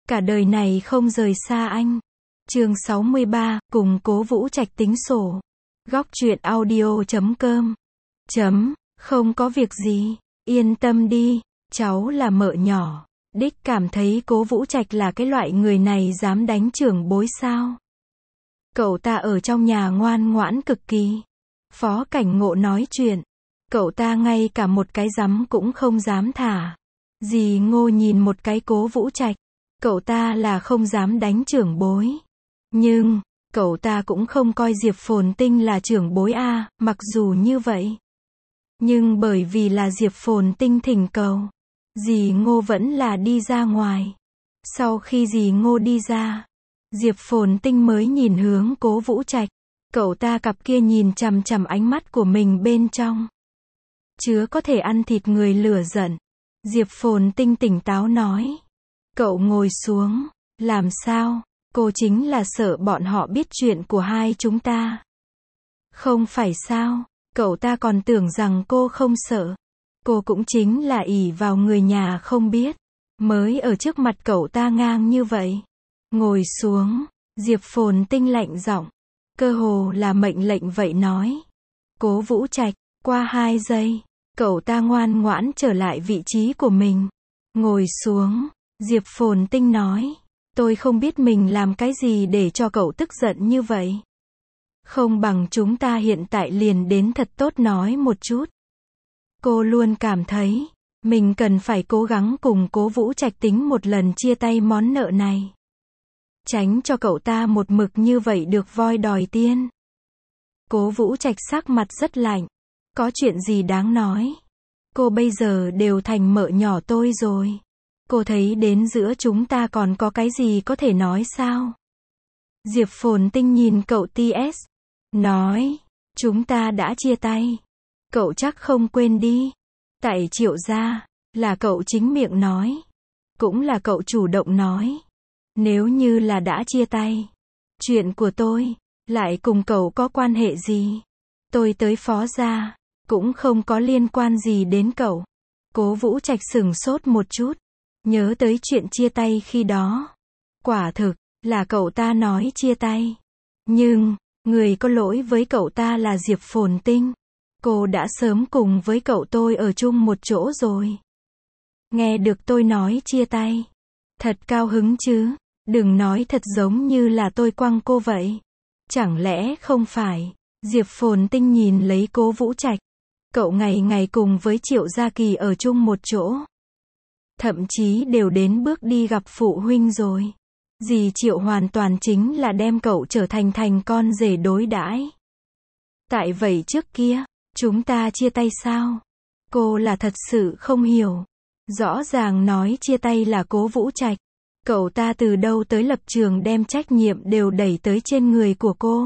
Cả đời này không rời xa anh. Chương 63, cùng Cố Vũ Trạch tính sổ. Góc truyện audio.com. Không có việc gì, yên tâm đi, cháu là mợ nhỏ. Đích cảm thấy Cố Vũ Trạch là cái loại người này dám đánh trưởng bối sao? Cậu ta ở trong nhà ngoan ngoãn cực kỳ. Phó Cảnh Ngộ nói chuyện. Cậu ta ngay cả một cái rắm cũng không dám thả. Dì Ngô nhìn một cái Cố Vũ Trạch. Cậu ta là không dám đánh trưởng bối. Nhưng, cậu ta cũng không coi Diệp Phồn Tinh là trưởng bối a, mặc dù như vậy. Nhưng bởi vì là Diệp Phồn Tinh thỉnh cầu, dì Ngô vẫn là đi ra ngoài. Sau khi dì Ngô đi ra, Diệp Phồn Tinh mới nhìn hướng Cố Vũ Trạch. Cậu ta cặp kia nhìn chằm chằm ánh mắt của mình bên trong. Chứa có thể ăn thịt người lửa giận. Diệp Phồn Tinh tỉnh táo nói. Cậu ngồi xuống. Làm sao? Cô chính là sợ bọn họ biết chuyện của hai chúng ta. Không phải sao? Cậu ta còn tưởng rằng cô không sợ. Cô cũng chính là ỷ vào người nhà không biết. Mới ở trước mặt cậu ta ngang như vậy. Ngồi xuống. Diệp Phồn Tinh lạnh giọng. Cơ hồ là mệnh lệnh vậy nói. Cố Vũ Trạch, qua 2 giây. Cậu ta ngoan ngoãn trở lại vị trí của mình. Ngồi xuống. Diệp Phồn Tinh nói. Tôi không biết mình làm cái gì để cho cậu tức giận như vậy. Không bằng chúng ta hiện tại liền đến thật tốt nói một chút. Cô luôn cảm thấy, mình cần phải cố gắng cùng Cố Vũ Trạch tính một lần chia tay món nợ này. Tránh cho cậu ta một mực như vậy được voi đòi tiên. Cố Vũ Trạch sắc mặt rất lạnh. Có chuyện gì đáng nói? Cô bây giờ đều thành mợ nhỏ tôi rồi. Cô thấy đến giữa chúng ta còn có cái gì có thể nói sao? Diệp Phồn Tinh nhìn cậu TS. Nói, chúng ta đã chia tay. Cậu chắc không quên đi. Tại Triệu gia, là cậu chính miệng nói. Cũng là cậu chủ động nói. Nếu như là đã chia tay. Chuyện của tôi, lại cùng cậu có quan hệ gì? Tôi tới Phó gia, cũng không có liên quan gì đến cậu. Cố Vũ Trạch sửng sốt một chút. Nhớ tới chuyện chia tay khi đó. Quả thực, là cậu ta nói chia tay. Nhưng, người có lỗi với cậu ta là Diệp Phồn Tinh. Cô đã sớm cùng với cậu tôi ở chung một chỗ rồi. Nghe được tôi nói chia tay. Thật cao hứng chứ. Đừng nói thật giống như là tôi quăng cô vậy. Chẳng lẽ không phải? Diệp Phồn Tinh nhìn lấy Cố Vũ Trạch. Cậu ngày ngày cùng với Triệu Gia Kỳ ở chung một chỗ. Thậm chí đều đến bước đi gặp phụ huynh rồi. Dì Triệu hoàn toàn chính là đem cậu trở thành con rể đối đãi. Tại vậy trước kia, chúng ta chia tay sao? Cô là thật sự không hiểu. Rõ ràng nói chia tay là Cố Vũ Trạch. Cậu ta từ đâu tới lập trường đem trách nhiệm đều đẩy tới trên người của cô.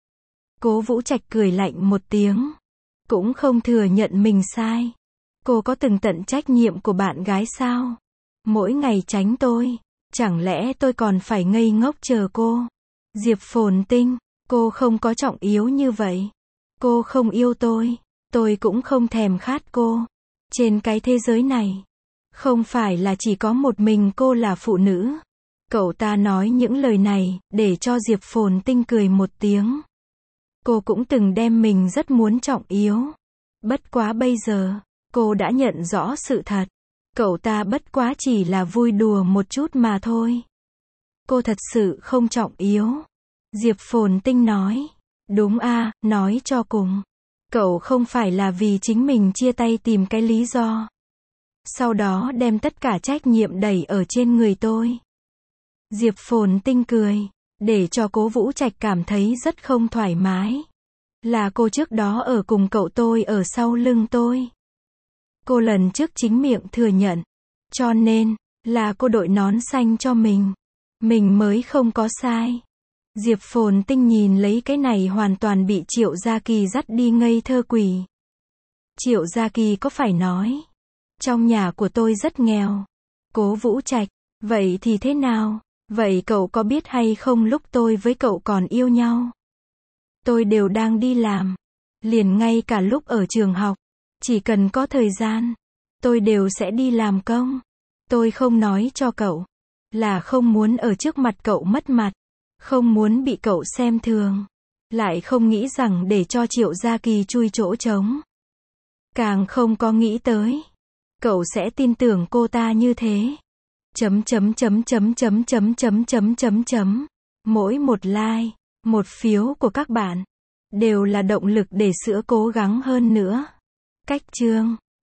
Cố Vũ Trạch cười lạnh một tiếng. Cũng không thừa nhận mình sai. Cô có từng tận trách nhiệm của bạn gái sao? Mỗi ngày tránh tôi. Chẳng lẽ tôi còn phải ngây ngốc chờ cô? Diệp Phồn Tinh, cô không có trọng yếu như vậy. Cô không yêu tôi cũng không thèm khát cô. Trên cái thế giới này, không phải là chỉ có một mình cô là phụ nữ. Cậu ta nói những lời này, để cho Diệp Phồn Tinh cười một tiếng. Cô cũng từng đem mình rất muốn trọng yếu. Bất quá bây giờ, cô đã nhận rõ sự thật. Cậu ta bất quá chỉ là vui đùa một chút mà thôi. Cô thật sự không trọng yếu. Diệp Phồn Tinh nói. Đúng a, nói cho cùng. Cậu không phải là vì chính mình chia tay tìm cái lý do. Sau đó đem tất cả trách nhiệm đẩy ở trên người tôi. Diệp Phồn Tinh cười. Để cho Cố Vũ Trạch cảm thấy rất không thoải mái. Là cô trước đó ở cùng cậu tôi ở sau lưng tôi. Cô lần trước chính miệng thừa nhận. Cho nên, là cô đội nón xanh cho mình. Mình mới không có sai. Diệp Phồn Tinh nhìn lấy cái này hoàn toàn bị Triệu Gia Kỳ dắt đi ngây thơ quỷ. Triệu Gia Kỳ có phải nói. Trong nhà của tôi rất nghèo. Cố Vũ Trạch, vậy thì thế nào? Vậy cậu có biết hay không lúc tôi với cậu còn yêu nhau? Tôi đều đang đi làm. Liền ngay cả lúc ở trường học. Chỉ cần có thời gian, tôi đều sẽ đi làm công. Tôi không nói cho cậu. Là không muốn ở trước mặt cậu mất mặt. Không muốn bị cậu xem thường. Lại không nghĩ rằng để cho Triệu Gia Kỳ chui chỗ trống. Càng không có nghĩ tới. Cậu sẽ tin tưởng cô ta như thế. Mỗi một like, một phiếu của các bạn đều là động lực để sữa cố gắng hơn nữa. Cách chương